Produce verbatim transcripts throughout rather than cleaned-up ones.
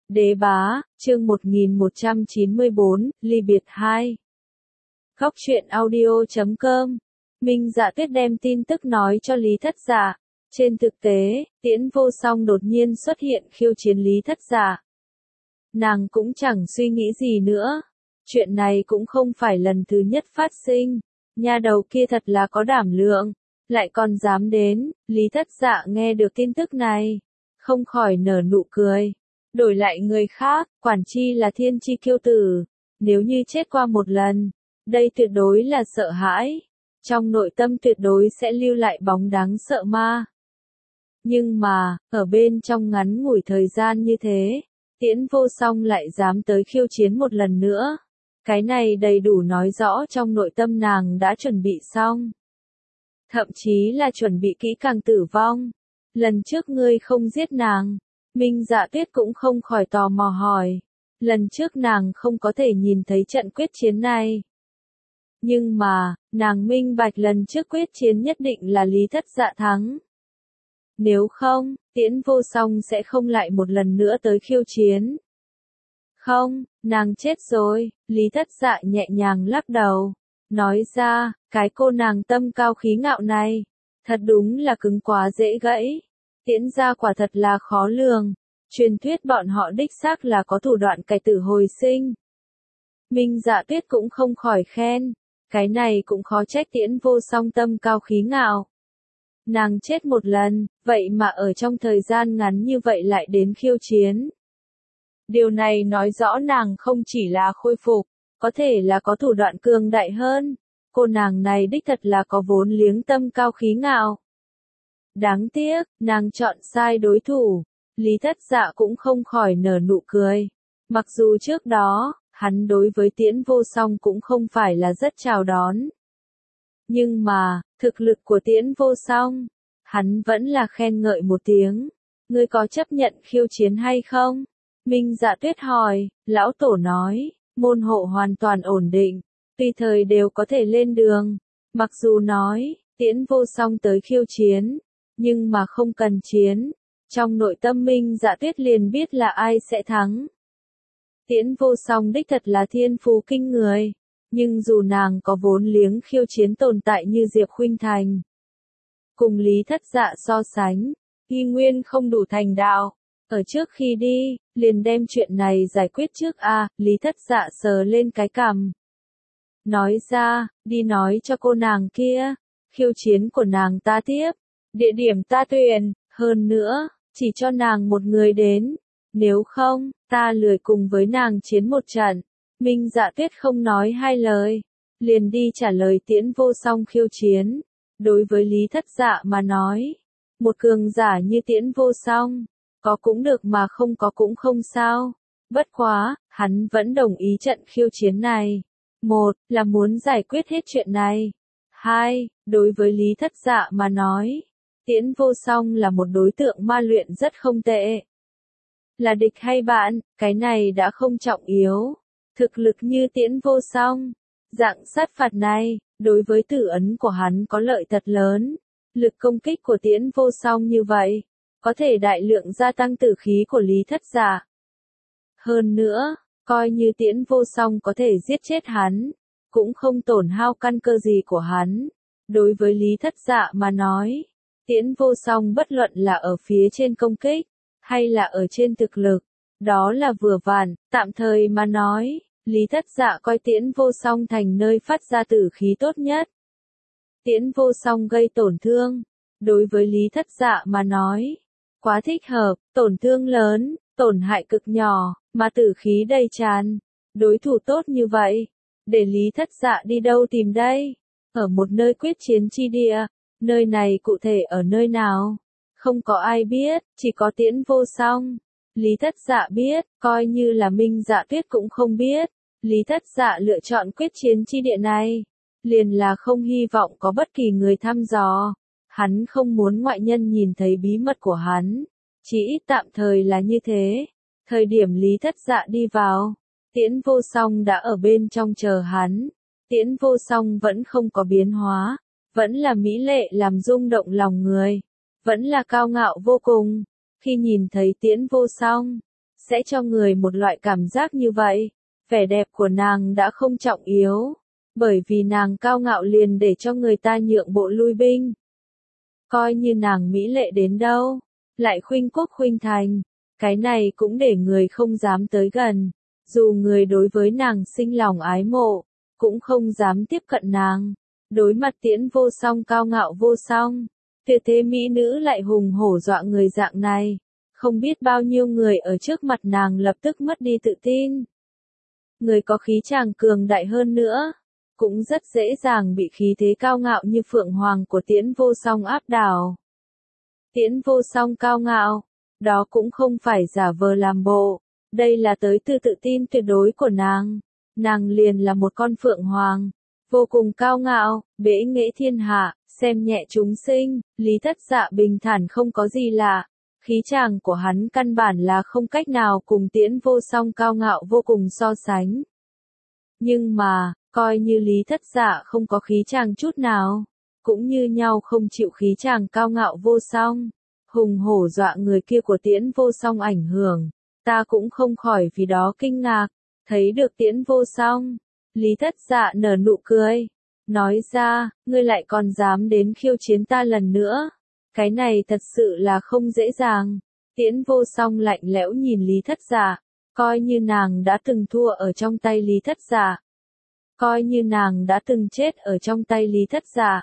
Đế bá, chương một nghìn một trăm chín mươi bốn, ly biệt hai. Góc truyện audio chấm com. Minh Dạ Tuyết đem tin tức nói cho Lý Thất Dạ. Trên thực tế, Tiễn Vô Song đột nhiên xuất hiện khiêu chiến Lý Thất Dạ. Nàng cũng chẳng suy nghĩ gì nữa. Chuyện này cũng không phải lần thứ nhất phát sinh. Nha đầu kia thật là có đảm lượng, lại còn dám đến. Lý Thất Dạ nghe được tin tức này, không khỏi nở nụ cười. Đổi lại người khác, quản chi là thiên chi kiêu tử, nếu như chết qua một lần, đây tuyệt đối là sợ hãi. Trong nội tâm tuyệt đối sẽ lưu lại bóng đáng sợ ma. Nhưng mà, ở bên trong ngắn ngủi thời gian như thế, Tiễn Vô Song lại dám tới khiêu chiến một lần nữa. Cái này đầy đủ nói rõ trong nội tâm nàng đã chuẩn bị xong. Thậm chí là chuẩn bị kỹ càng tử vong. Lần trước ngươi không giết nàng. Minh Dạ Tuyết cũng không khỏi tò mò hỏi. Lần trước nàng không có thể nhìn thấy trận quyết chiến này. Nhưng mà, nàng minh bạch lần trước quyết chiến nhất định là Lý Thất Dạ thắng. Nếu không, Tiễn Vô Song sẽ không lại một lần nữa tới khiêu chiến. Không, nàng chết rồi. Lý Thất Dạ nhẹ nhàng lắc đầu. Nói ra, cái cô nàng tâm cao khí ngạo này, thật đúng là cứng quá dễ gãy. Tiễn gia quả thật là khó lường. Truyền thuyết bọn họ đích xác là có thủ đoạn cải tử hồi sinh. Minh Dạ Tuyết cũng không khỏi khen. Cái này cũng khó trách Tiễn Vô Song tâm cao khí ngạo. Nàng chết một lần, vậy mà ở trong thời gian ngắn như vậy lại đến khiêu chiến. Điều này nói rõ nàng không chỉ là khôi phục, có thể là có thủ đoạn cường đại hơn. Cô nàng này đích thật là có vốn liếng tâm cao khí ngạo. Đáng tiếc, nàng chọn sai đối thủ. Lý Thất Dạ cũng không khỏi nở nụ cười. Mặc dù trước đó, hắn đối với Tiễn Vô Song cũng không phải là rất chào đón. Nhưng mà, thực lực của Tiễn Vô Song, hắn vẫn là khen ngợi một tiếng. Ngươi có chấp nhận khiêu chiến hay không? Minh Dạ Tuyết hỏi. Lão tổ nói, môn hộ hoàn toàn ổn định, tùy thời đều có thể lên đường. Mặc dù nói, Tiễn Vô Song tới khiêu chiến, nhưng mà không cần chiến. Trong nội tâm Minh Dạ Tuyết liền biết là ai sẽ thắng. Tiễn Vô Song đích thật là thiên phú kinh người, nhưng dù nàng có vốn liếng khiêu chiến tồn tại như Diệp Khuynh Thành, cùng Lý Thất Dạ so sánh, y nguyên không đủ thành đạo. Ở trước khi đi, liền đem chuyện này giải quyết trước a. À, Lý Thất Dạ sờ lên cái cằm. Nói ra, đi nói cho cô nàng kia, khiêu chiến của nàng ta tiếp, địa điểm ta tuyển, hơn nữa, chỉ cho nàng một người đến. Nếu không, ta lười cùng với nàng chiến một trận. Minh Dạ Tuyết không nói hai lời, liền đi trả lời Tiễn Vô Song khiêu chiến. Đối với Lý Thất Dạ mà nói, một cường giả như Tiễn Vô Song, có cũng được mà không có cũng không sao. Bất quá, hắn vẫn đồng ý trận khiêu chiến này. Một, là muốn giải quyết hết chuyện này. Hai, đối với Lý Thất Dạ mà nói, Tiễn Vô Song là một đối tượng ma luyện rất không tệ. Là địch hay bạn, cái này đã không trọng yếu. Thực lực như Tiễn Vô Song, dạng sát phạt này, đối với tử ấn của hắn có lợi thật lớn. Lực công kích của Tiễn Vô Song như vậy, có thể đại lượng gia tăng tử khí của Lý Thất Dạ. Hơn nữa, coi như Tiễn Vô Song có thể giết chết hắn, cũng không tổn hao căn cơ gì của hắn. Đối với Lý Thất Dạ mà nói, Tiễn Vô Song bất luận là ở phía trên công kích, hay là ở trên thực lực, đó là vừa vặn. Tạm thời mà nói, Lý Thất Dạ coi Tiễn Vô Song thành nơi phát ra tử khí tốt nhất. Tiễn Vô Song gây tổn thương, đối với Lý Thất Dạ mà nói, quá thích hợp, tổn thương lớn, tổn hại cực nhỏ, mà tử khí đầy tràn. Đối thủ tốt như vậy, để Lý Thất Dạ đi đâu tìm đây? Ở một nơi quyết chiến chi địa, nơi này cụ thể ở nơi nào? Không có ai biết, chỉ có Tiễn Vô Song. Lý Thất Dạ biết, coi như là Minh Dạ Tuyết cũng không biết. Lý Thất Dạ lựa chọn quyết chiến chi địa này, liền là không hy vọng có bất kỳ người thăm dò. Hắn không muốn ngoại nhân nhìn thấy bí mật của hắn. Chỉ ít tạm thời là như thế. Thời điểm Lý Thất Dạ đi vào, Tiễn Vô Song đã ở bên trong chờ hắn. Tiễn Vô Song vẫn không có biến hóa, vẫn là mỹ lệ làm rung động lòng người, vẫn là cao ngạo vô cùng. Khi nhìn thấy Tiễn Vô Song, sẽ cho người một loại cảm giác như vậy. Vẻ đẹp của nàng đã không trọng yếu, bởi vì nàng cao ngạo liền để cho người ta nhượng bộ lui binh. Coi như nàng mỹ lệ đến đâu, lại khuynh quốc khuynh thành, cái này cũng để người không dám tới gần. Dù người đối với nàng sinh lòng ái mộ, cũng không dám tiếp cận nàng. Đối mặt Tiễn Vô Song cao ngạo vô song, tuyệt thế mỹ nữ lại hùng hổ dọa người dạng này, không biết bao nhiêu người ở trước mặt nàng lập tức mất đi tự tin. Người có khí chàng cường đại hơn nữa, cũng rất dễ dàng bị khí thế cao ngạo như phượng hoàng của Tiễn Vô Song áp đảo. Tiễn Vô Song cao ngạo, đó cũng không phải giả vờ làm bộ, đây là tới từ tự tin tuyệt đối của nàng. Nàng liền là một con phượng hoàng, vô cùng cao ngạo, bẽ nghệ thiên hạ, xem nhẹ chúng sinh. Lý Thất Dạ bình thản không có gì lạ, khí chàng của hắn căn bản là không cách nào cùng Tiễn Vô Song cao ngạo vô cùng so sánh. Nhưng mà, coi như Lý Thất Dạ không có khí chàng chút nào, cũng như nhau không chịu khí chàng cao ngạo vô song, hùng hổ dọa người kia của Tiễn Vô Song ảnh hưởng, ta cũng không khỏi vì đó kinh ngạc. Thấy được Tiễn Vô Song, Lý Thất Dạ nở nụ cười, nói ra, ngươi lại còn dám đến khiêu chiến ta lần nữa, cái này thật sự là không dễ dàng. Tiễn Vô Song lạnh lẽo nhìn Lý Thất Dạ, coi như nàng đã từng thua ở trong tay Lý Thất Dạ, coi như nàng đã từng chết ở trong tay Lý Thất Dạ,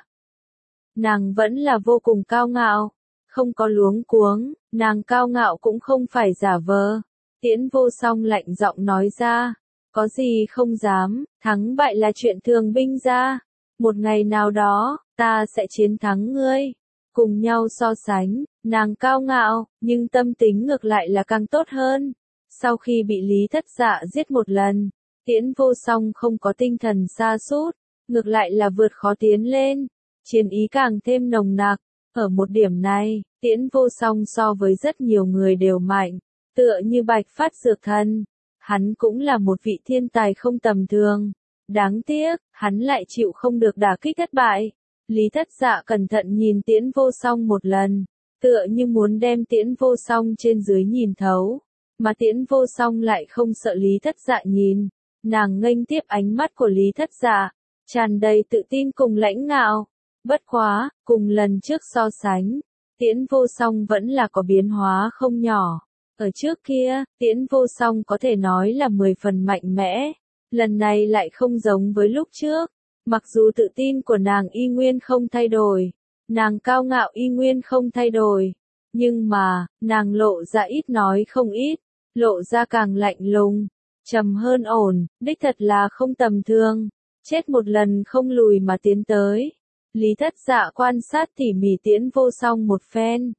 nàng vẫn là vô cùng cao ngạo, không có luống cuống, nàng cao ngạo cũng không phải giả vờ. Tiễn Vô Song lạnh giọng nói ra, có gì không dám, thắng bại là chuyện thường binh ra, một ngày nào đó, ta sẽ chiến thắng ngươi. Cùng nhau so sánh, nàng cao ngạo, nhưng tâm tính ngược lại là càng tốt hơn. Sau khi bị Lý Thất Dạ giết một lần, Tiễn Vô Song không có tinh thần sa sút, ngược lại là vượt khó tiến lên, chiến ý càng thêm nồng nặc. Ở một điểm này, Tiễn Vô Song so với rất nhiều người đều mạnh. Tựa như Bạch Phát Dược Thần, hắn cũng là một vị thiên tài không tầm thường. Đáng tiếc, hắn lại chịu không được đả kích thất bại. Lý Thất Dạ cẩn thận nhìn Tiễn Vô Song một lần, tựa như muốn đem Tiễn Vô Song trên dưới nhìn thấu. Mà Tiễn Vô Song lại không sợ Lý Thất Dạ nhìn, nàng nghênh tiếp ánh mắt của Lý Thất Dạ, tràn đầy tự tin cùng lãnh ngạo. Bất quá, cùng lần trước so sánh, Tiễn Vô Song vẫn là có biến hóa không nhỏ. Ở trước kia, Tiễn Vô Song có thể nói là mười phần mạnh mẽ, lần này lại không giống với lúc trước. Mặc dù tự tin của nàng y nguyên không thay đổi, nàng cao ngạo y nguyên không thay đổi, nhưng mà, nàng lộ ra ít nói không ít, lộ ra càng lạnh lùng, trầm hơn ổn, đích thật là không tầm thường, chết một lần không lùi mà tiến tới. Lý Thất Dạ quan sát tỉ mỉ Tiễn Vô Song một phen,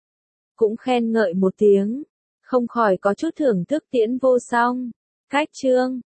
cũng khen ngợi một tiếng, không khỏi có chút thưởng thức Tiễn Vô Song. Cách chương